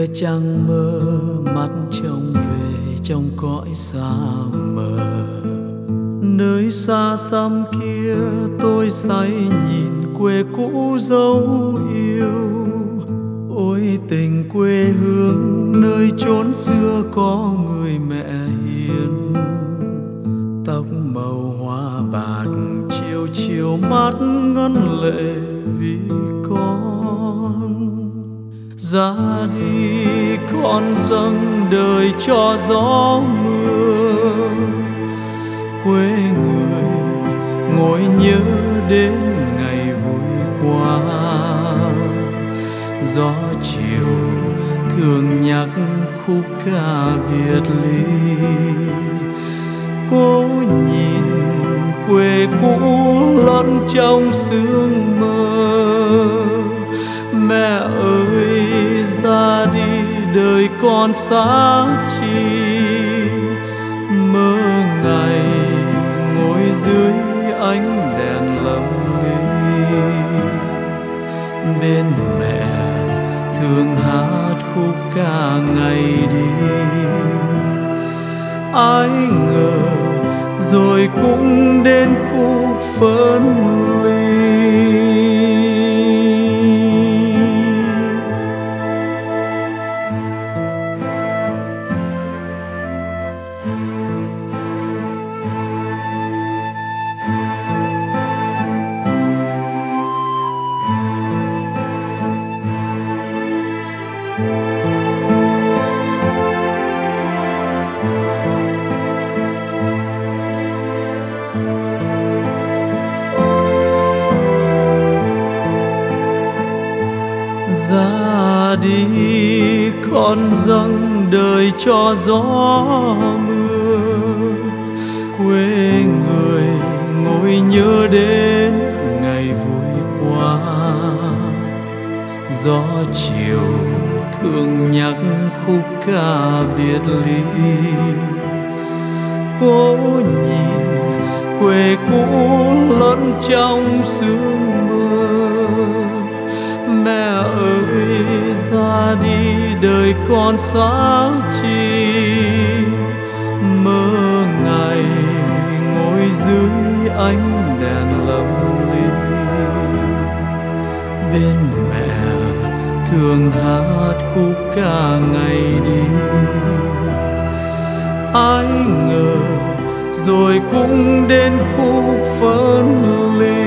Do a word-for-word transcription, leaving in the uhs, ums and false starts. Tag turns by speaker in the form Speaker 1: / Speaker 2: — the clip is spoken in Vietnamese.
Speaker 1: trăng mơ mắt trông về trong cõi xa mờ. Nơi xa xăm kia tôi say nhìn quê cũ dấu yêu. Ôi tình quê hương nơi chốn xưa có người mẹ hiền. Tóc màu hoa bạc chiều chiều mắt ngân lệ vì con. Ra đi con dâng đời cho gió mưa. Quê người ngồi nhớ đến ngày vui qua. Gió chiều thường nhắc khúc ca biệt ly. Cố nhìn quê cũ lẫn trong sương mơ. Mẹ ơi ra đi đời con xa chi. Mơ ngày ngồi dưới ánh đèn lầm ly. Bên mẹ thường hát khúc ca ngày đi. Ai ngờ rồi cũng đến khúc phân ly. Ra đi con dâng đời cho gió mưa. Quê người ngồi nhớ đến ngày vui qua. Gió chiều thường nhắc khúc ca biệt ly. Cố nhìn quê cũ lẫn trong sương mơ. Mẹ ơi ra đi đời con xa chi. Mơ ngày ngồi dưới ánh đèn lầm ly. Bên mẹ thường hát khúc ca ngày đi. Ai ngờ rồi cũng đến khúc phân ly.